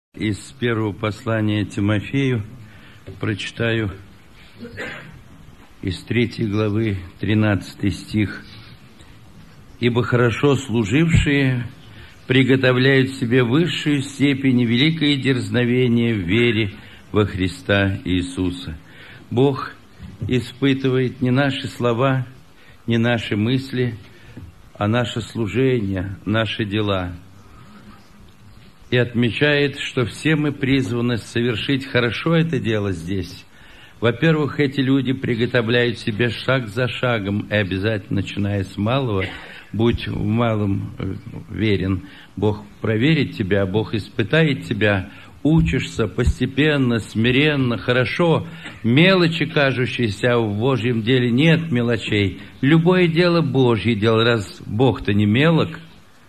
Из первого послания Тимофею прочитаю из 3 главы 13 стих. «Ибо хорошо служившие приготовляют себе высшую степень и великое дерзновение в вере во Христа Иисуса». Бог испытывает не наши слова, не наши мысли, а наше служение, наши дела. И отмечает, что все мы призваны совершить хорошо это дело здесь. Во-первых, эти люди приготовляют себе шаг за шагом, и обязательно, начиная с малого, будь в малом верен. Бог проверит тебя, Бог испытает тебя, учишься постепенно, смиренно, хорошо. Мелочи, кажущиеся в Божьем деле, нет мелочей. Любое дело Божье дело, раз Бог-то не мелок.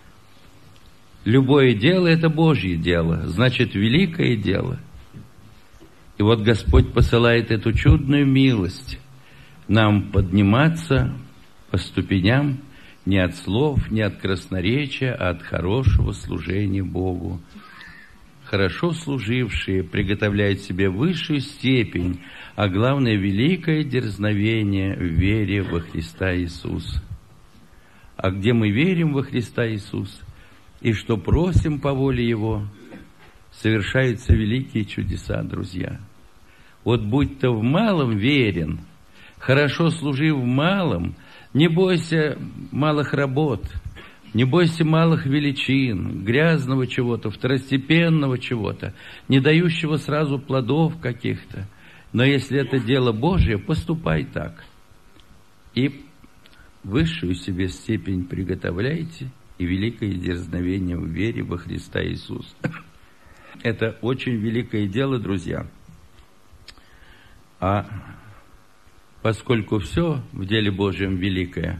Любое дело – это Божье дело, значит, великое дело. И вот Господь посылает эту чудную милость нам подниматься по ступеням не от слов, не от красноречия, а от хорошего служения Богу. Хорошо служившие приготовляют себе высшую степень, а главное – великое дерзновение в вере во Христа Иисуса. А где мы верим во Христа Иисуса, и что просим по воле Его, совершаются великие чудеса, друзья. Вот будь то в малом верен, хорошо служи в малом, не бойся малых работ, не бойся малых величин, грязного чего-то, второстепенного чего-то, не дающего сразу плодов каких-то. Но если это дело Божие, поступай так. И высшую себе степень приготовляйте, и великое дерзновение в вере во Христа Иисуса. Это очень великое дело, друзья. А поскольку все в деле Божьем великое,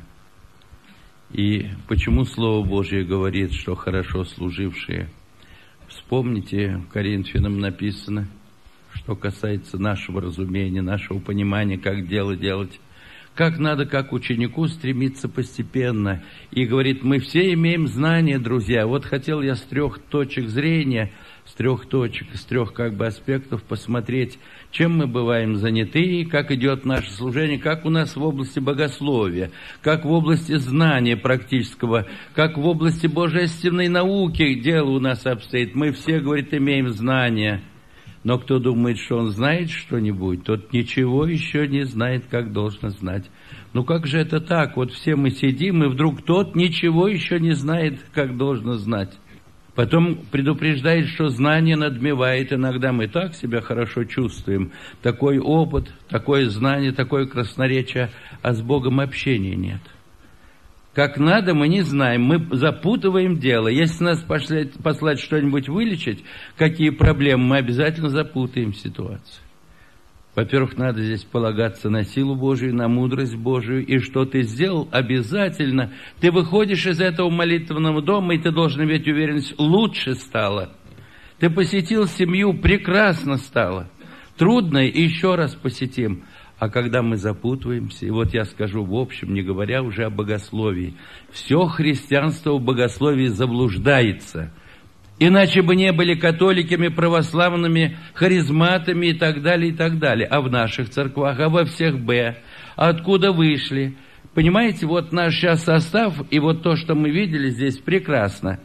и почему Слово Божье говорит, что хорошо служившие, вспомните, в Коринфянам написано, что касается нашего разумения, нашего понимания, как дело делать, как надо, как ученику, стремиться постепенно. И говорит, мы все имеем знания, друзья. Вот хотел я с 3 точек зрения, с 3 аспектов посмотреть, чем мы бываем заняты, как идет наше служение, как у нас в области богословия, как в области знания практического, как в области божественной науки дело у нас обстоит. Мы все, говорит, имеем знания. Но кто думает, что он знает что-нибудь, тот ничего еще не знает, как должно знать. Ну как же это так? Вот все мы сидим, и вдруг тот ничего еще не знает, как должно знать. Потом предупреждает, что знание надмевает. Иногда мы так себя хорошо чувствуем. Такой опыт, такое знание, такое красноречие, а с Богом общения нет. Как надо, мы не знаем, мы запутываем дело. Если нас послать что-нибудь вылечить, какие проблемы, мы обязательно запутаем ситуацию. Во-первых, надо здесь полагаться на силу Божию, на мудрость Божию, и что ты сделал, обязательно. Ты выходишь из этого молитвенного дома, и ты должен иметь уверенность, лучше стало. Ты посетил семью, прекрасно стало. Трудно, еще раз посетим. А когда мы запутываемся, и вот я скажу в общем, не говоря уже о богословии, все христианство в богословии заблуждается. Иначе бы не были католиками, православными, харизматами и так далее, и так далее. А в наших церквах, а во всех откуда вышли? Понимаете, вот наш сейчас состав, и вот то, что мы видели здесь, прекрасно.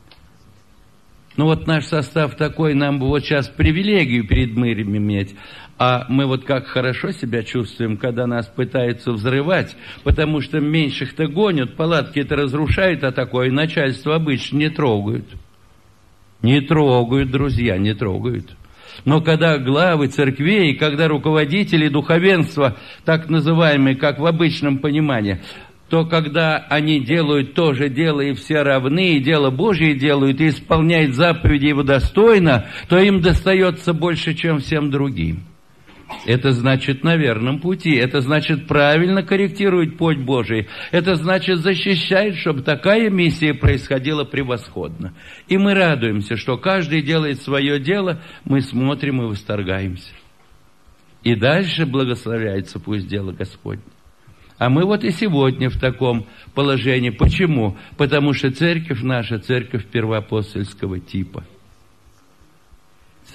Ну вот наш состав такой, нам бы вот сейчас привилегию перед миром иметь. А мы вот как хорошо себя чувствуем, когда нас пытаются взрывать, потому что меньших-то гонят, палатки-то разрушают, а такое начальство обычно не трогают. Не трогают, друзья, не трогают. Но когда главы церквей, когда руководители духовенства, так называемые, как в обычном понимании, то когда они делают то же дело, и все равны, и дело Божье делают, и исполняют заповеди его достойно, то им достается больше, чем всем другим. Это значит на верном пути, это значит правильно корректирует путь Божий, это значит защищает, чтобы такая миссия происходила превосходно. И мы радуемся, что каждый делает свое дело, мы смотрим и восторгаемся. И дальше благословляется пусть дело Господне. А мы вот и сегодня в таком положении. Почему? Потому что церковь наша, церковь первоапостольского типа.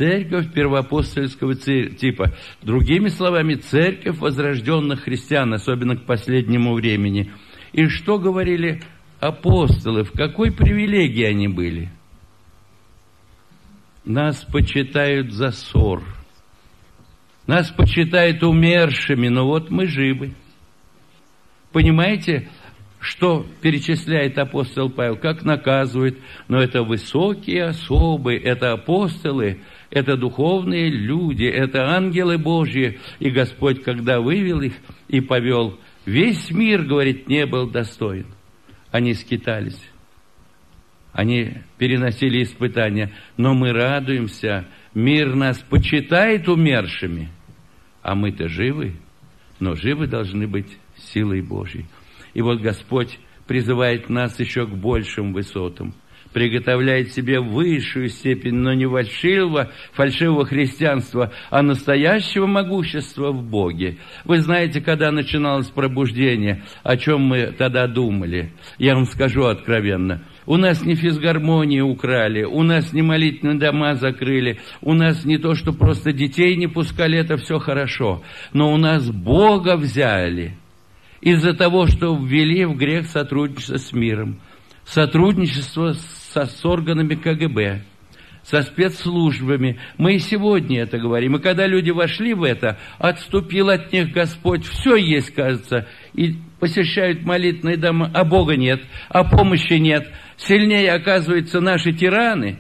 церковь первоапостольского типа. Другими словами, церковь возрожденных христиан, особенно к последнему времени. И что говорили апостолы, в какой привилегии они были? Нас почитают за ссор, нас почитают умершими, но вот мы живы. Понимаете, что перечисляет апостол Павел, как наказывает? Но это высокие особы, это апостолы, это духовные люди, это ангелы Божьи. И Господь, когда вывел их и повел, весь мир, говорит, не был достоин. Они скитались, они переносили испытания, но мы радуемся, мир нас почитает умершими, а мы-то живы, но живы должны быть силой Божьей. И вот Господь призывает нас еще к большим высотам, приготовляет себе высшую степень, но не фальшивого христианства, а настоящего могущества в Боге. Вы знаете, когда начиналось пробуждение, о чем мы тогда думали? Я вам скажу откровенно. У нас не физгармонии украли, у нас не молитвенные дома закрыли, у нас не то, что просто детей не пускали, это все хорошо, но у нас Бога взяли. Из-за того, что ввели в грех сотрудничество с миром, сотрудничество с органами КГБ, со спецслужбами. Мы и сегодня это говорим. И когда люди вошли в это, отступил от них Господь. Все есть, кажется. И посещают молитвенные дома, а Бога нет, а помощи нет. Сильнее, оказываются, наши тираны.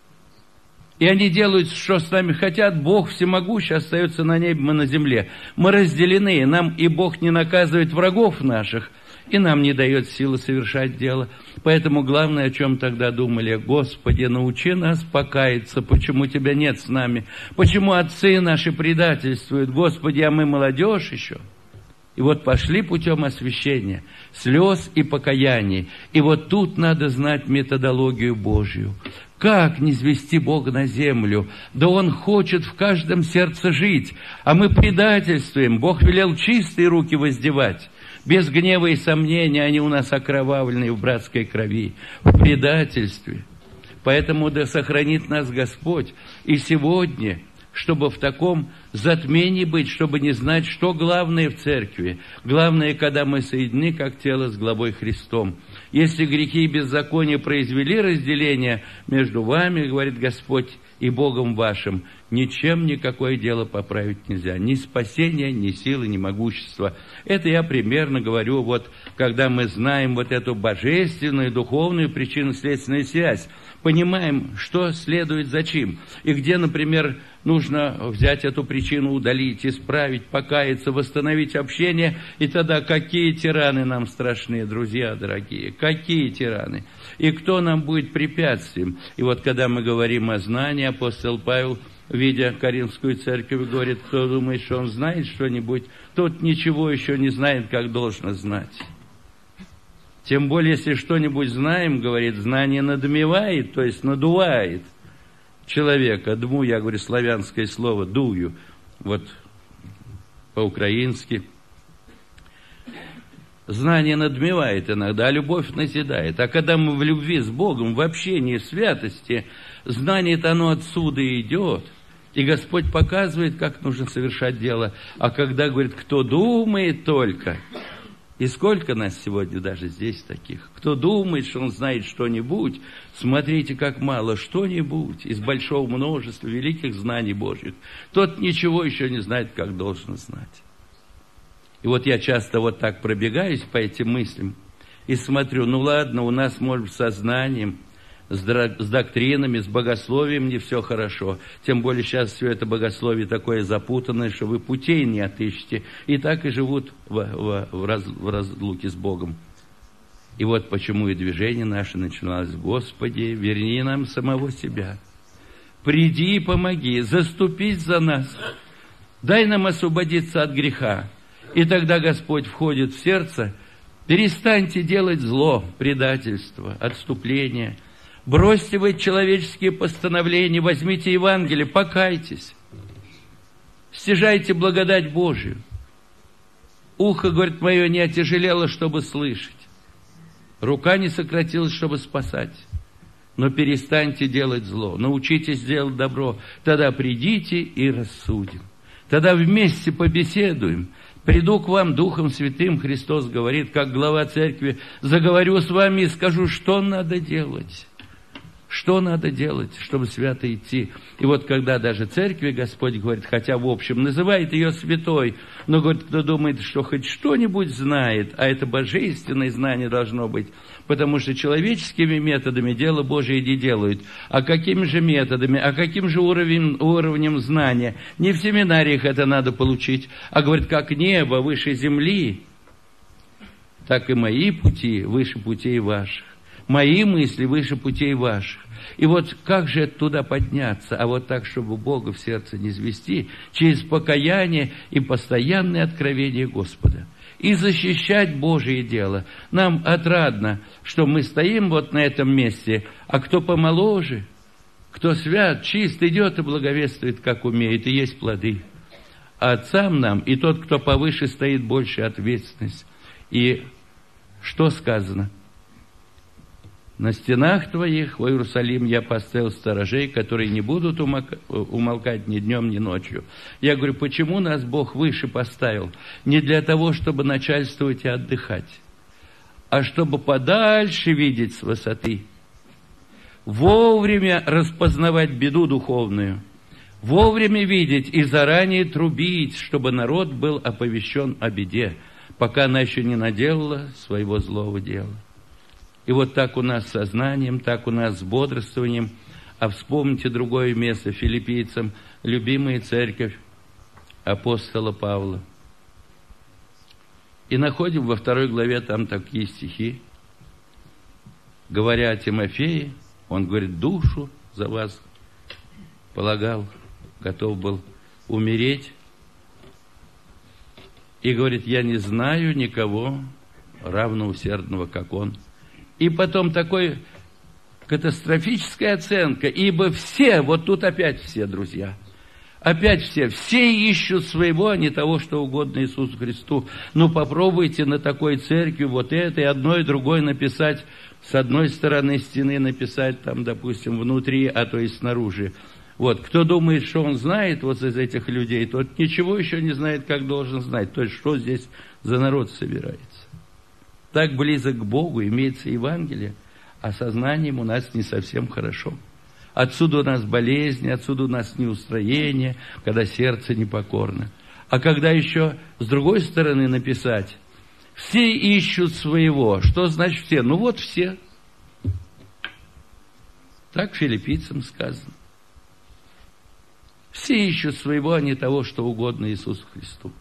И они делают, что с нами хотят. Бог всемогущий остается на небе, мы на земле. Мы разделены, нам и Бог не наказывает врагов наших, и нам не дает силы совершать дело. Поэтому главное, о чем тогда думали: Господи, научи нас покаяться, почему Тебя нет с нами, почему отцы наши предательствуют, Господи, а мы молодежь еще. И вот пошли путем освящения, слез и покаяний. И вот тут надо знать методологию Божью. Как низвести Бога на землю? Да Он хочет в каждом сердце жить, а мы предательствуем. Бог велел чистые руки воздевать. Без гнева и сомнения они у нас окровавлены в братской крови, в предательстве. Поэтому да сохранит нас Господь. И сегодня, чтобы в таком затмении быть, чтобы не знать, что главное в церкви. Главное, когда мы соединены, как тело с главой Христом. Если грехи и беззакония произвели разделение между вами, говорит Господь, и Богом вашим, ничем никакое дело поправить нельзя. Ни спасения, ни силы, ни могущества. Это я примерно говорю, вот, когда мы знаем вот эту божественную, духовную причинно-следственную связь. Понимаем, что следует за чем. И где, например, нужно взять эту причину, удалить, исправить, покаяться, восстановить общение. И тогда какие тираны нам страшны, друзья дорогие, какие тираны. И кто нам будет препятствием. И вот когда мы говорим о знании, апостол Павел, видя Коринфскую церковь, говорит: кто думает, что он знает что-нибудь, тот ничего еще не знает, как должно знать. Тем более, если что-нибудь знаем, говорит, знание надмевает, то есть надувает человека. Дму, я говорю, славянское слово, дую, вот по-украински. Знание надмевает иногда, а любовь назидает. А когда мы в любви с Богом, в общении, в святости, знание-то оно отсюда идет. И Господь показывает, как нужно совершать дело. А когда, говорит, кто думает только... И сколько нас сегодня даже здесь таких? Кто думает, что он знает что-нибудь, смотрите, как мало что-нибудь из большого множества великих знаний Божьих. Тот ничего еще не знает, как должен знать. И вот я часто вот так пробегаюсь по этим мыслям и смотрю, ну ладно, у нас, может быть, со знанием, с доктринами, с богословием не все хорошо. Тем более сейчас все это богословие такое запутанное, что вы путей не отыщете. И так и живут в разлуке с Богом. И вот почему и движение наше начиналось: Господи, верни нам самого себя. Приди и помоги, заступись за нас. Дай нам освободиться от греха. И тогда Господь входит в сердце. Перестаньте делать зло, предательство, отступление. Бросьте вы человеческие постановления, возьмите Евангелие, покайтесь. Стяжайте благодать Божию. Ухо, говорит, мое не отяжелело, чтобы слышать. Рука не сократилась, чтобы спасать. но перестаньте делать зло, научитесь делать добро, тогда придите и рассудим. Тогда вместе побеседуем. Приду к вам Духом Святым, Христос говорит, как глава церкви, заговорю с вами и скажу, что надо делать. Что надо делать, чтобы свято идти? И вот когда даже церкви Господь говорит, хотя в общем называет ее святой, но говорит, кто думает, что хоть что-нибудь знает, а это божественное знание должно быть, потому что человеческими методами дело Божие не делают. А какими же методами, а каким же уровнем знания? Не в семинариях это надо получить, а говорит, как небо выше земли, так и мои пути выше путей ваших. Мои мысли выше путей ваших. И вот как же туда подняться? А вот так, чтобы Бога в сердце не звести, через покаяние и постоянное откровение Господа. И защищать Божие дело. Нам отрадно, что мы стоим вот на этом месте, а кто помоложе, кто свят, чист, идет и благовествует, как умеет, и есть плоды. А отцам нам, и тот, кто повыше стоит, больше ответственность. И что сказано? На стенах твоих, в Иерусалим, я поставил сторожей, которые не будут умолкать ни днем, ни ночью. Я говорю, почему нас Бог выше поставил? Не для того, чтобы начальствовать и отдыхать, а чтобы подальше видеть с высоты. Вовремя распознавать беду духовную, вовремя видеть и заранее трубить, чтобы народ был оповещен о беде, пока она еще не наделала своего злого дела. И вот так у нас с сознанием, так у нас с бодрствованием. А вспомните другое место филиппийцам, любимая церковь апостола Павла. И находим во 2 главе там такие стихи. Говоря о Тимофее, он говорит, душу за вас полагал, готов был умереть. И говорит, я не знаю никого равноусердного, как он. И потом такой катастрофическая оценка, ибо все, вот тут опять все, друзья, опять все ищут своего, а не того, что угодно Иисусу Христу. Ну, попробуйте на такой церкви вот это и одно, и другое написать, с одной стороны стены написать, там, допустим, внутри, а то и снаружи. Вот, кто думает, что он знает вот из этих людей, тот ничего еще не знает, как должен знать, то есть, что здесь за народ собирается. Так близок к Богу, имеется Евангелие, а сознанием у нас не совсем хорошо. Отсюда у нас болезни, отсюда у нас неустроение, когда сердце непокорно. А когда еще с другой стороны написать, все ищут своего. Что значит все? Ну вот все. Так филиппийцам сказано. Все ищут своего, а не того, что угодно Иисусу Христу.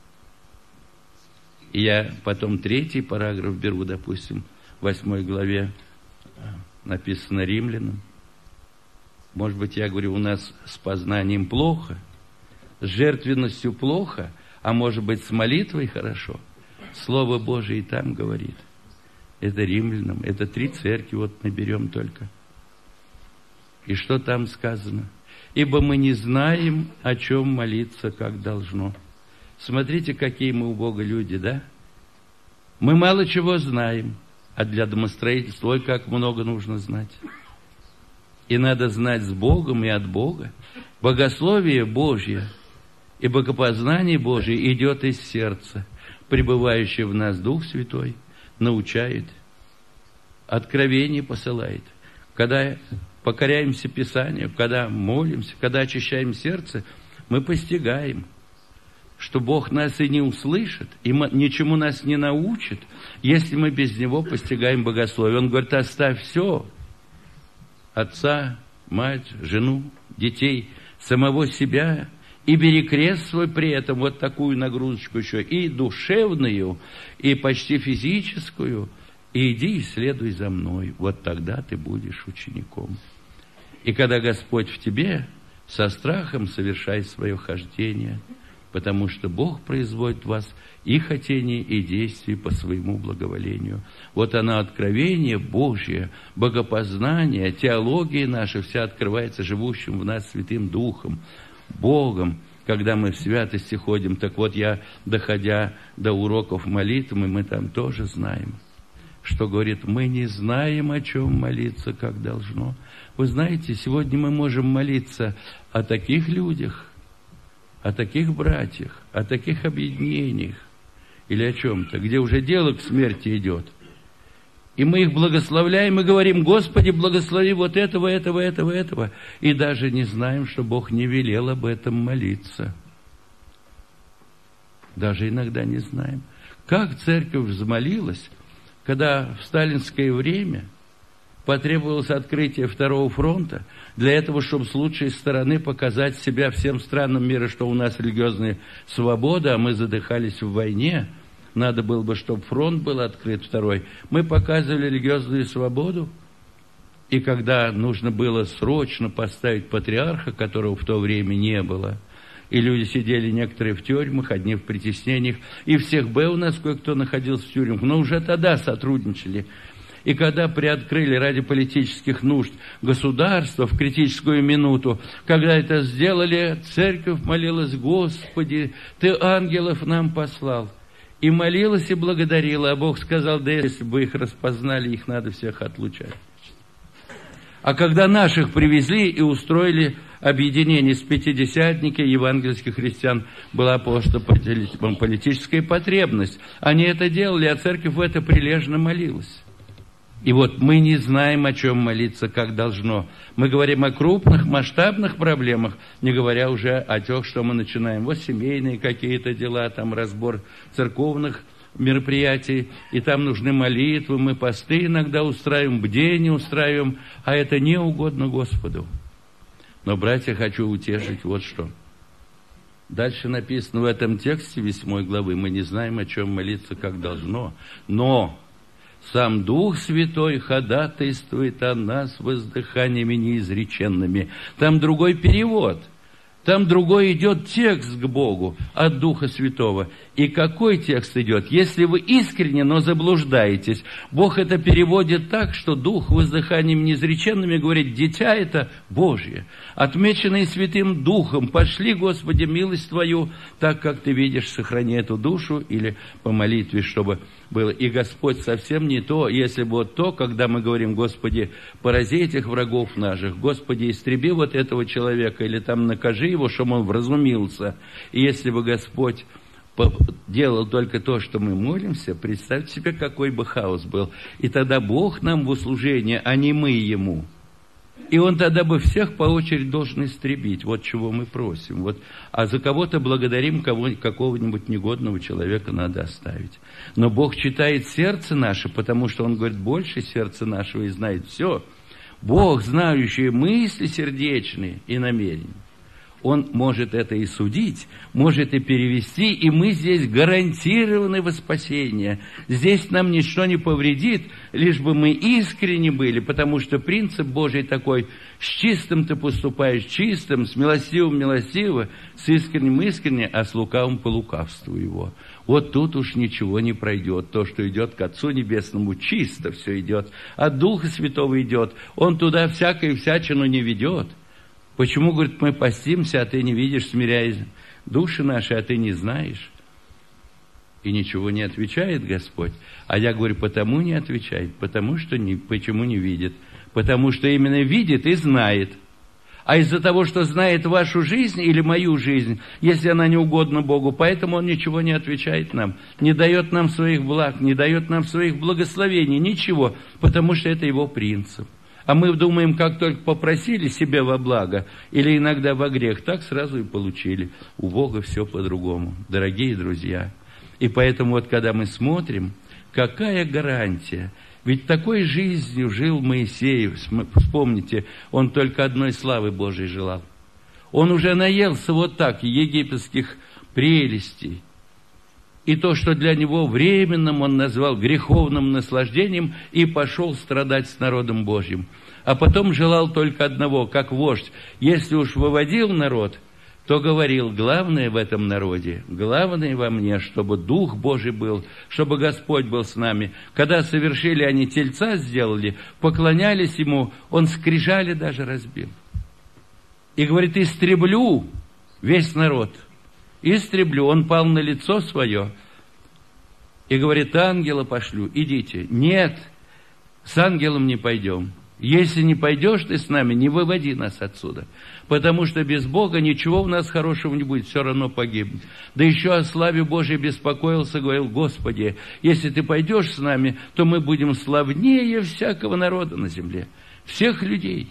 И я потом 3 параграф беру, допустим, в 8 главе написано Римлянам. Может быть, я говорю, у нас с познанием плохо, с жертвенностью плохо, а может быть, с молитвой хорошо. Слово Божие и там говорит. Это Римлянам, это 3 церкви, вот мы берем только. И что там сказано? Ибо мы не знаем, о чем молиться, как должно. Смотрите, какие мы у Бога люди, да? Мы мало чего знаем, а для домостроительства, ой, как много нужно знать. И надо знать с Богом и от Бога. Богословие Божье и богопознание Божье идет из сердца. Пребывающий в нас Дух Святой научает, откровение посылает. Когда покоряемся Писанию, когда молимся, когда очищаем сердце, мы постигаем, что Бог нас и не услышит, и ничему нас не научит, если мы без Него постигаем богословие. Он говорит, оставь все, отца, мать, жену, детей, самого себя, и бери крест свой при этом, вот такую нагрузочку еще, и душевную, и почти физическую, и иди и следуй за мной, вот тогда ты будешь учеником. И когда Господь в тебе, со страхом совершай свое хождение, потому что Бог производит в вас и хотение, и действия по своему благоволению. Вот оно, откровение Божье, богопознание, теология наша вся открывается живущим в нас Святым Духом, Богом, когда мы в святости ходим. Так вот, я, доходя до уроков молитвы, мы там тоже знаем, что говорит, мы не знаем, о чем молиться, как должно. Вы знаете, сегодня мы можем молиться о таких людях, о таких братьях, о таких объединениях или о чем-то, где уже дело к смерти идет. И мы их благословляем и говорим: Господи, благослови вот этого, этого, этого, этого. И даже не знаем, что Бог не велел об этом молиться. Даже иногда не знаем. Как церковь взмолилась, когда в сталинское время потребовалось открытие Второго фронта, для этого, чтобы с лучшей стороны показать себя всем странам мира, что у нас религиозная свобода, а мы задыхались в войне. Надо было бы, чтобы фронт был открыт второй. Мы показывали религиозную свободу, и когда нужно было срочно поставить патриарха, которого в то время не было, и люди сидели некоторые в тюрьмах, одни в притеснениях, и всех у нас кое-кто находился в тюрьмах, но уже тогда сотрудничали. И когда приоткрыли ради политических нужд государство в критическую минуту, когда это сделали, церковь молилась: Господи, Ты ангелов нам послал. И молилась, и благодарила, а Бог сказал: да если бы их распознали, их надо всех отлучать. А когда наших привезли и устроили объединение с пятидесятники евангельских христиан, была просто политическая потребность. Они это делали, а церковь в это прилежно молилась. И вот мы не знаем, о чем молиться, как должно. Мы говорим о крупных, масштабных проблемах, не говоря уже о тех, что мы начинаем. Вот семейные какие-то дела, там разбор церковных мероприятий, и там нужны молитвы, мы посты иногда устраиваем, бдение устраиваем, а это не угодно Господу. Но, братья, хочу утешить вот что. Дальше написано в этом тексте 8 главы: мы не знаем, о чем молиться, как должно, но сам Дух Святой ходатайствует о нас воздыханиями неизреченными. Там другой перевод. Там другой идет текст к Богу от Духа Святого. И какой текст идет? Если вы искренне, но заблуждаетесь, Бог это переводит так, что Дух воздыханием неизреченными говорит: дитя это Божье, отмеченное Святым Духом, пошли, Господи, милость Твою, так как Ты видишь, сохрани эту душу, или по молитве, чтобы было. И Господь совсем не то, если бы вот то, когда мы говорим: Господи, порази этих врагов наших, Господи, истреби вот этого человека, или там накажи его, чтобы он вразумился. И если бы Господь делал только то, что мы молимся, представьте себе, какой бы хаос был. И тогда Бог нам в услужение, а не мы Ему. И Он тогда бы всех по очереди должен истребить. Вот чего мы просим. Вот. А за кого-то благодарим, какого-нибудь негодного человека надо оставить. Но Бог читает сердце наше, потому что Он говорит: больше сердца нашего и знает все. Бог, знающий мысли сердечные и намерения, Он может это и судить, может и перевести, и мы здесь гарантированы во спасение. Здесь нам ничто не повредит, лишь бы мы искренне были, потому что принцип Божий такой: с чистым ты поступаешь чистым, с милостивым милостиво, с искренним искренне, а с лукавым по лукавству его. Вот тут уж ничего не пройдет. То, что идет к Отцу Небесному, чисто все идет. От Духа Святого идет. Он туда всякую всячину не ведет. Почему, говорит, мы постимся, а ты не видишь, смиряясь души наши, а ты не знаешь? И ничего не отвечает Господь. А я говорю: потому не отвечает, потому что почему не видит? Потому что именно видит и знает. А из-за того, что знает вашу жизнь или мою жизнь, если она не угодна Богу, поэтому Он ничего не отвечает нам, не дает нам своих благ, не дает нам своих благословений, ничего, потому что это Его принцип. А мы думаем, как только попросили себе во благо, или иногда во грех, так сразу и получили. У Бога все по-другому, дорогие друзья. И поэтому вот когда мы смотрим, какая гарантия? Ведь такой жизнью жил Моисей, вспомните, он только одной славы Божией желал. Он уже наелся вот так египетских прелестей. И то, что для него временным, он назвал греховным наслаждением, и пошел страдать с народом Божьим. А потом желал только одного, как вождь. Если уж выводил народ, то говорил: главное в этом народе, главное во мне, чтобы Дух Божий был, чтобы Господь был с нами. Когда совершили они тельца, сделали, поклонялись Ему, он скрижали даже разбил. И говорит: истреблю весь народ. Истреблю. Он пал на лицо свое и говорит: ангела пошлю, идите. Нет, с ангелом не пойдем. Если не пойдешь ты с нами, не выводи нас отсюда. Потому что без Бога ничего у нас хорошего не будет, все равно погибнет. Да еще о славе Божьей беспокоился, говорил: Господи, если ты пойдешь с нами, то мы будем славнее всякого народа на земле, всех людей.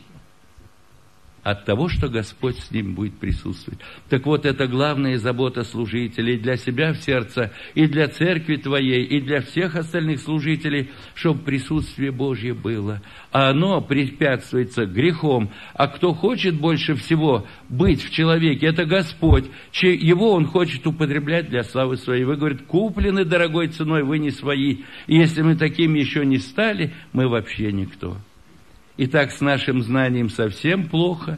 От того, что Господь с ним будет присутствовать. Так вот, это главная забота служителей для себя в сердце, и для церкви твоей, и для всех остальных служителей, чтобы присутствие Божье было. А оно препятствуется грехом. А кто хочет больше всего быть в человеке, это Господь. Его Он хочет употреблять для славы своей. Вы, говорит, куплены дорогой ценой, вы не свои. И если мы такими еще не стали, мы вообще никто. И так с нашим знанием совсем плохо.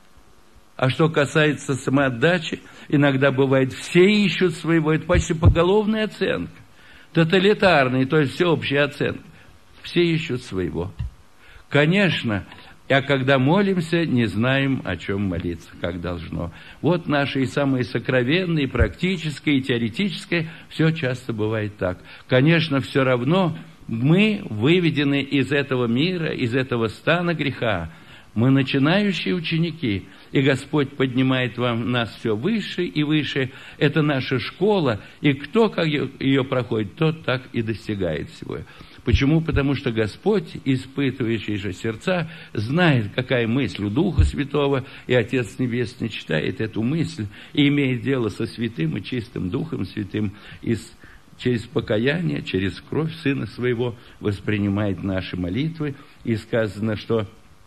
А что касается самоотдачи, иногда бывает, все ищут своего. Это почти поголовная оценка. Тоталитарная, то есть всеобщая оценка. Все ищут своего. Конечно, а когда молимся, не знаем, о чем молиться, как должно. Вот наши и самые сокровенные, практические, и теоретические, все часто бывает так. Конечно, все равно мы выведены из этого мира, из этого стана греха. Мы начинающие ученики, и Господь поднимает нас все выше и выше. Это наша школа, и кто как ее проходит, тот так и достигает всего. Почему? Потому что Господь, испытывающий же сердца, знает, какая мысль у Духа Святого, и Отец Небесный читает эту мысль, и имеет дело со Святым и чистым Духом Святым, через покаяние, через кровь Сына Своего воспринимает наши молитвы. И сказано, что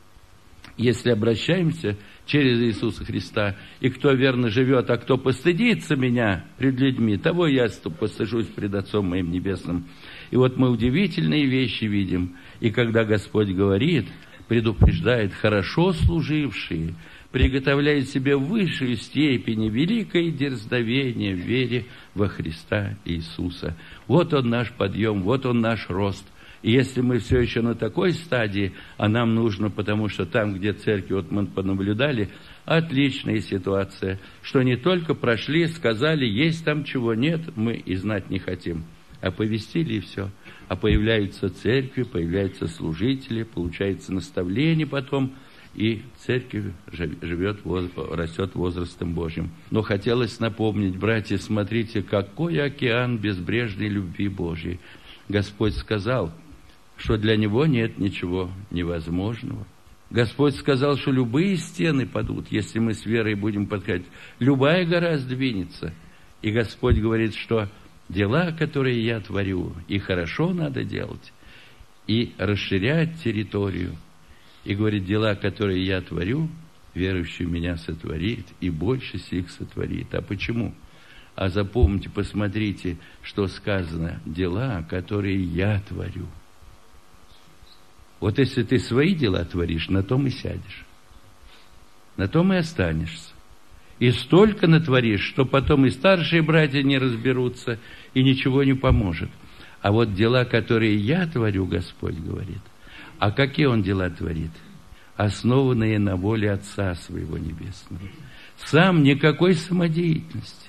если обращаемся через Иисуса Христа, и кто верно живет, а кто постыдится меня пред людьми, того я постыжусь пред Отцом моим Небесным. И вот мы удивительные вещи видим. И когда Господь говорит, предупреждает: хорошо служившие приготовляют себе высшую степень великое дерзновение в вере во Христа Иисуса. Вот он наш подъем, вот он наш рост. И если мы все еще на такой стадии, а нам нужно, потому что там, где церкви, вот мы понаблюдали, отличная ситуация, что не только прошли, сказали, есть там чего, нет, мы и знать не хотим. Оповестили и все. А появляются церкви, появляются служители, получается наставление потом, и церковь живет, растет возрастом Божьим. Но хотелось напомнить, братья, смотрите, какой океан безбрежной любви Божьей. Господь сказал, что для Него нет ничего невозможного. Господь сказал, что любые стены падут, если мы с верой будем подходить. Любая гора сдвинется. И Господь говорит, что дела, которые я творю, и хорошо надо делать, и расширять территорию. И говорит, дела, которые я творю, верующий меня сотворит, и больше сих сотворит. А почему? А запомните, посмотрите, что сказано. Дела, которые я творю. Вот если ты свои дела творишь, на том и сядешь. На том и останешься. И столько натворишь, что потом и старшие братья не разберутся, и ничего не поможет. А вот дела, которые я творю, Господь говорит. А какие Он дела творит? Основанные на воле Отца Своего Небесного. Сам никакой самодеятельности.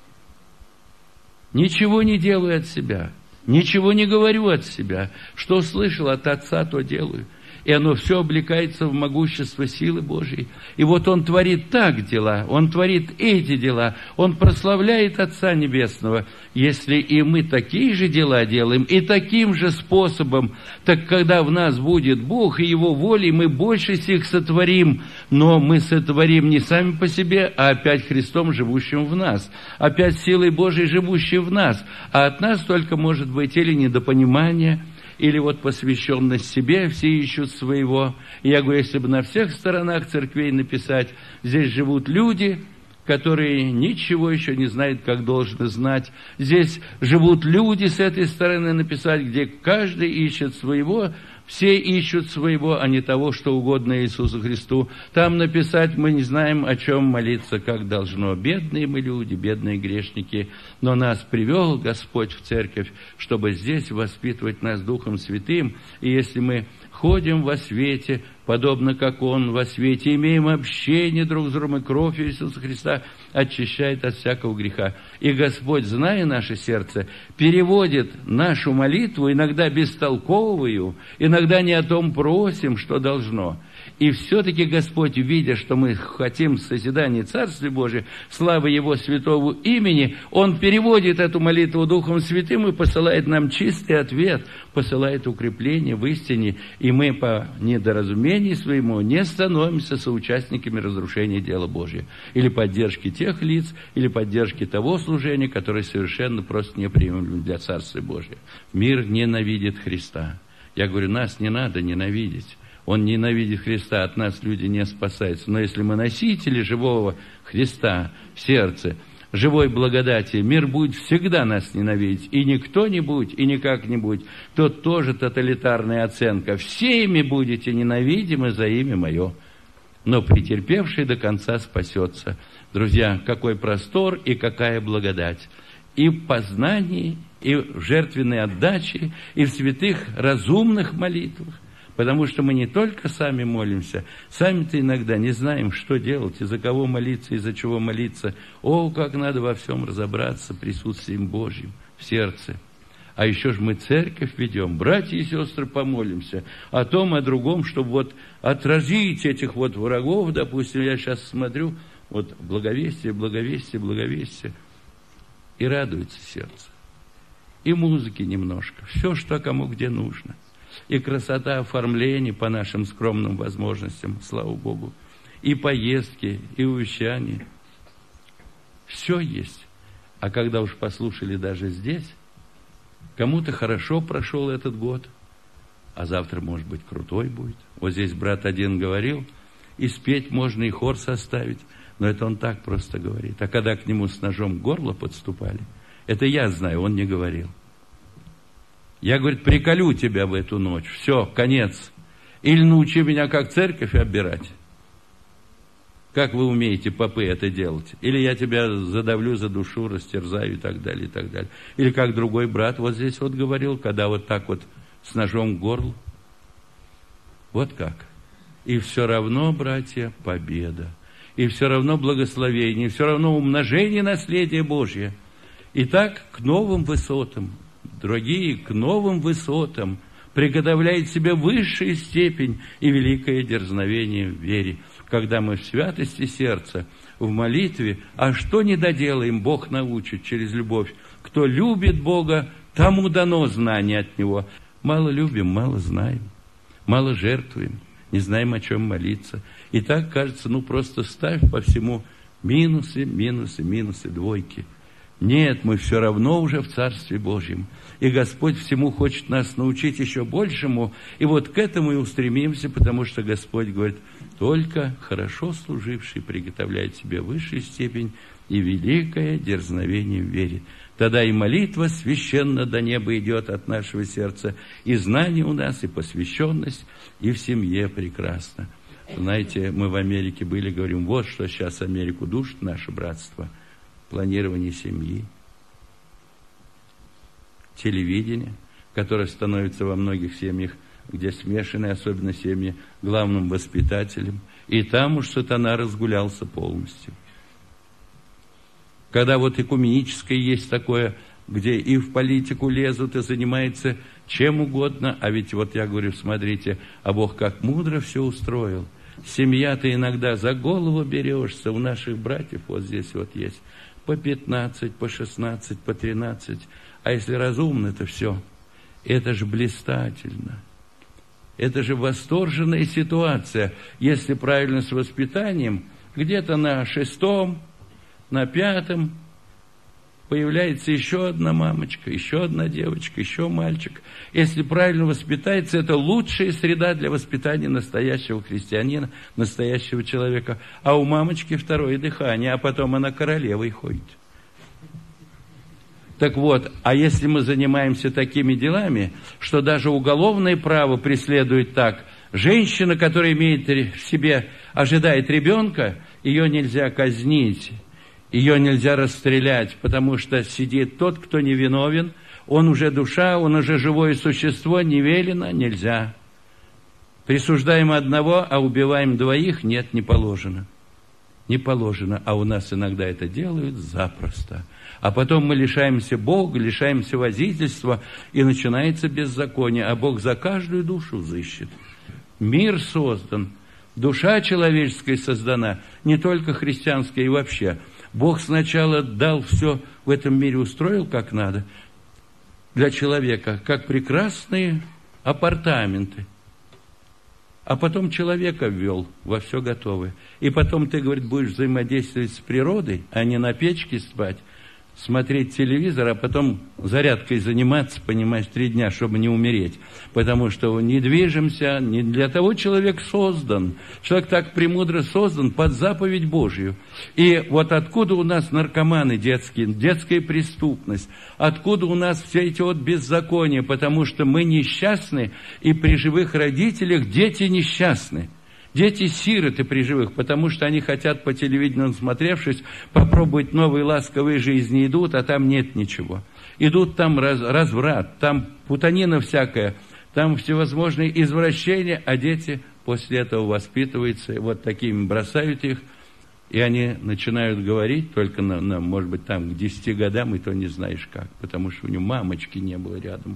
Ничего не делаю от себя. Ничего не говорю от себя. Что слышал от Отца, то делаю. И оно все облекается в могущество силы Божьей. И вот Он творит так дела, Он творит эти дела, Он прославляет Отца Небесного. Если и мы такие же дела делаем, и таким же способом, так когда в нас будет Бог и Его волей, мы больше сих сотворим. Но мы сотворим не сами по себе, а опять Христом, живущим в нас. Опять силой Божией, живущей в нас. А от нас только может быть или недопонимание, или вот посвященность себе, все ищут своего. И я говорю, если бы на всех сторонах церквей написать, здесь живут люди, которые ничего еще не знают, как должны знать. Здесь живут люди, с этой стороны написать, где каждый ищет своего, все ищут своего, а не того, что угодно Иисусу Христу. Там написать, мы не знаем, о чем молиться, как должно. Бедные мы люди, бедные грешники. Но нас привел Господь в церковь, чтобы здесь воспитывать нас Духом Святым. И если мы ходим во свете, подобно как Он во свете, имеем общение друг с другом, и кровь Иисуса Христа очищает от всякого греха. И Господь, зная наше сердце, переводит нашу молитву, иногда бестолковую, иногда не о том просим, что должно. И все-таки Господь, видя, что мы хотим созидания Царствия Божия, славы Его святого имени, Он переводит эту молитву Духом Святым и посылает нам чистый ответ, посылает укрепление в истине, и мы по недоразумению своему не становимся соучастниками разрушения дела Божия, или поддержки тех лиц, или поддержки того служения, которое совершенно просто неприемлемо для Царствия Божия. Мир ненавидит Христа. Я говорю, нас не надо ненавидеть. Он ненавидит Христа, от нас люди не спасаются. Но если мы носители живого Христа в сердце, живой благодати, мир будет всегда нас ненавидеть. И не кто-нибудь, и не как-нибудь. Тут тоже тоталитарная оценка. Всеми будете ненавидимы за имя Мое. Но претерпевший до конца спасется. Друзья, какой простор и какая благодать. И в познании, и в жертвенной отдаче, и в святых разумных молитвах. Потому что мы не только сами молимся, сами-то иногда не знаем, что делать, из-за кого молиться, из-за чего молиться. О, как надо во всем разобраться присутствием Божьим в сердце. А еще же мы церковь ведем, братья и сестры, помолимся о том, о другом, чтобы вот отразить этих вот врагов. Допустим, я сейчас смотрю, вот благовестие, благовестие, благовестие, и радуется сердце. И музыки немножко, все, что кому где нужно. И красота оформления по нашим скромным возможностям, слава Богу. И поездки, и увещания. Все есть. А когда уж послушали даже здесь, кому-то хорошо прошел этот год, а завтра, может быть, крутой будет. Вот здесь брат один говорил, и спеть можно, и хор составить. Но это он так просто говорит. А когда к нему с ножом в горло подступали, это я знаю, он не говорил. Я, говорит, приколю тебя в эту ночь. Все, конец. Или научи меня, как церковь оббирать. Как вы умеете, попы, это делать? Или я тебя задавлю, задушу, растерзаю и так далее, и так далее. Или как другой брат вот здесь вот говорил, когда вот так вот с ножом в горло. Вот как. И все равно, братья, победа. И все равно благословение, и все равно умножение наследия Божье. Итак, к новым высотам. Дорогие, к новым высотам приготовляет себе высшая степень и великое дерзновение в вере, когда мы в святости сердца, в молитве, а что не доделаем, Бог научит через любовь. Кто любит Бога, тому дано знание от Него. Мало любим, мало знаем, мало жертвуем, не знаем, о чем молиться. И так кажется, просто ставь по всему минусы, минусы, минусы, двойки. Нет, мы все равно уже в Царстве Божьем. И Господь всему хочет нас научить еще большему. И вот к этому и устремимся, потому что Господь говорит, только хорошо служивший приготовляет себе высшую степень и великое дерзновение в вере. Тогда и молитва священно до неба идет от нашего сердца, и знание у нас, и посвященность, и в семье прекрасно. Знаете, мы в Америке были, говорим, вот что сейчас Америку душит наше братство. Планирование семьи, телевидение, которое становится во многих семьях, где смешаны, особенно семьи, главным воспитателем. И там уж сатана разгулялся полностью. Когда вот экуменическое есть такое, где и в политику лезут, и занимается чем угодно, а ведь вот я говорю, смотрите, а Бог как мудро все устроил. Семья-то иногда за голову берешься, у наших братьев вот здесь вот есть по 15, по 16, по 13. А если разумно, это все. Это же блистательно. Это же восторженная ситуация. Если правильно с воспитанием, где-то на 6-м, на 5-м появляется еще одна мамочка, еще одна девочка, еще мальчик. Если правильно воспитается, это лучшая среда для воспитания настоящего христианина, настоящего человека. А у мамочки второе дыхание, а потом она королевой ходит. Так вот, а если мы занимаемся такими делами, что даже уголовное право преследует так, женщина, которая имеет в себе, ожидает ребенка, ее нельзя казнить. Ее нельзя расстрелять, потому что сидит тот, кто невиновен, он уже душа, он уже живое существо, не велено, нельзя. Присуждаем одного, а убиваем двоих? Нет, не положено. Не положено, а у нас иногда это делают запросто. А потом мы лишаемся Бога, лишаемся водительства, и начинается беззаконие, а Бог за каждую душу взыщет. Мир создан, душа человеческая создана, не только христианская и вообще. Бог сначала дал все в этом мире, устроил как надо для человека, как прекрасные апартаменты. А потом человека ввел во все готовое. И потом ты, говорит, будешь взаимодействовать с природой, а не на печке спать, смотреть телевизор, а потом зарядкой заниматься, понимаешь, 3 дня, чтобы не умереть. Потому что не движемся, не для того человек создан. Человек так премудро создан под заповедь Божью. И вот откуда у нас наркоманы детские, детская преступность, откуда у нас все эти вот беззакония, потому что мы несчастны, и при живых родителях дети несчастны. Дети сироты при живых, потому что они хотят по телевидению, насмотревшись, попробовать новые ласковые жизни. Идут, а там нет ничего. Идут, там разврат, там путанина всякая, там всевозможные извращения, а дети после этого воспитываются, вот такими бросают их, и они начинают говорить только, может быть, там к 10 годам, и то не знаешь как, потому что у него мамочки не было рядом.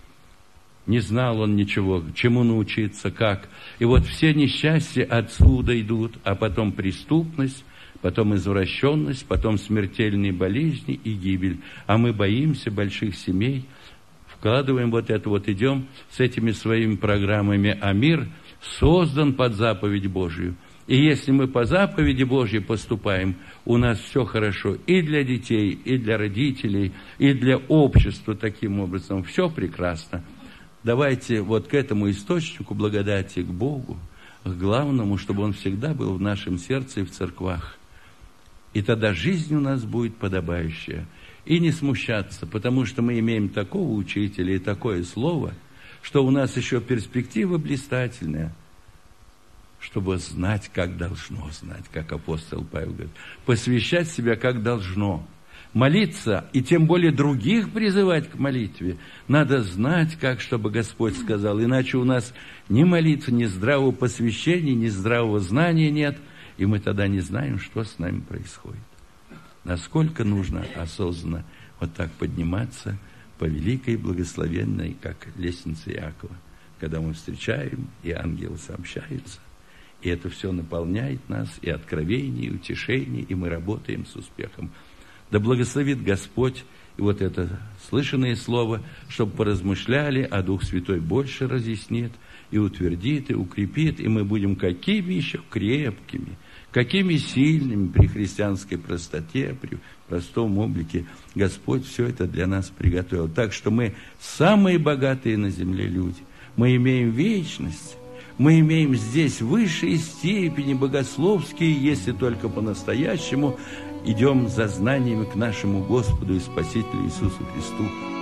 Не знал он ничего, чему научиться, как. И вот все несчастья отсюда идут, а потом преступность, потом извращенность, потом смертельные болезни и гибель. А мы боимся больших семей, вкладываем вот это вот, идем с этими своими программами, а мир создан под заповедь Божию. И если мы по заповеди Божьей поступаем, у нас все хорошо и для детей, и для родителей, и для общества таким образом. Все прекрасно. Давайте вот к этому источнику благодати, к Богу, к главному, чтобы Он всегда был в нашем сердце и в церквах. И тогда жизнь у нас будет подобающая. И не смущаться, потому что мы имеем такого учителя и такое слово, что у нас еще перспектива блистательная, чтобы знать, как должно знать, как апостол Павел говорит, посвящать себя, как должно. Молиться, и тем более других призывать к молитве, надо знать, как, чтобы Господь сказал. Иначе у нас ни молитвы, ни здравого посвящения, ни здравого знания нет, и мы тогда не знаем, что с нами происходит. Насколько нужно осознанно вот так подниматься по великой и благословенной, как лестнице Иакова, когда мы встречаем, и ангелы сообщаются, и это все наполняет нас, и откровение, и утешение, и мы работаем с успехом. Да благословит Господь и вот это слышанное слово, чтобы поразмышляли, а Дух Святой больше разъяснит, и утвердит, и укрепит, и мы будем какими еще крепкими, какими сильными при христианской простоте, при простом облике. Господь все это для нас приготовил. Так что мы самые богатые на земле люди. Мы имеем вечность. Мы имеем здесь высшие степени богословские, если только по-настоящему идем за знаниями к нашему Господу и Спасителю Иисусу Христу.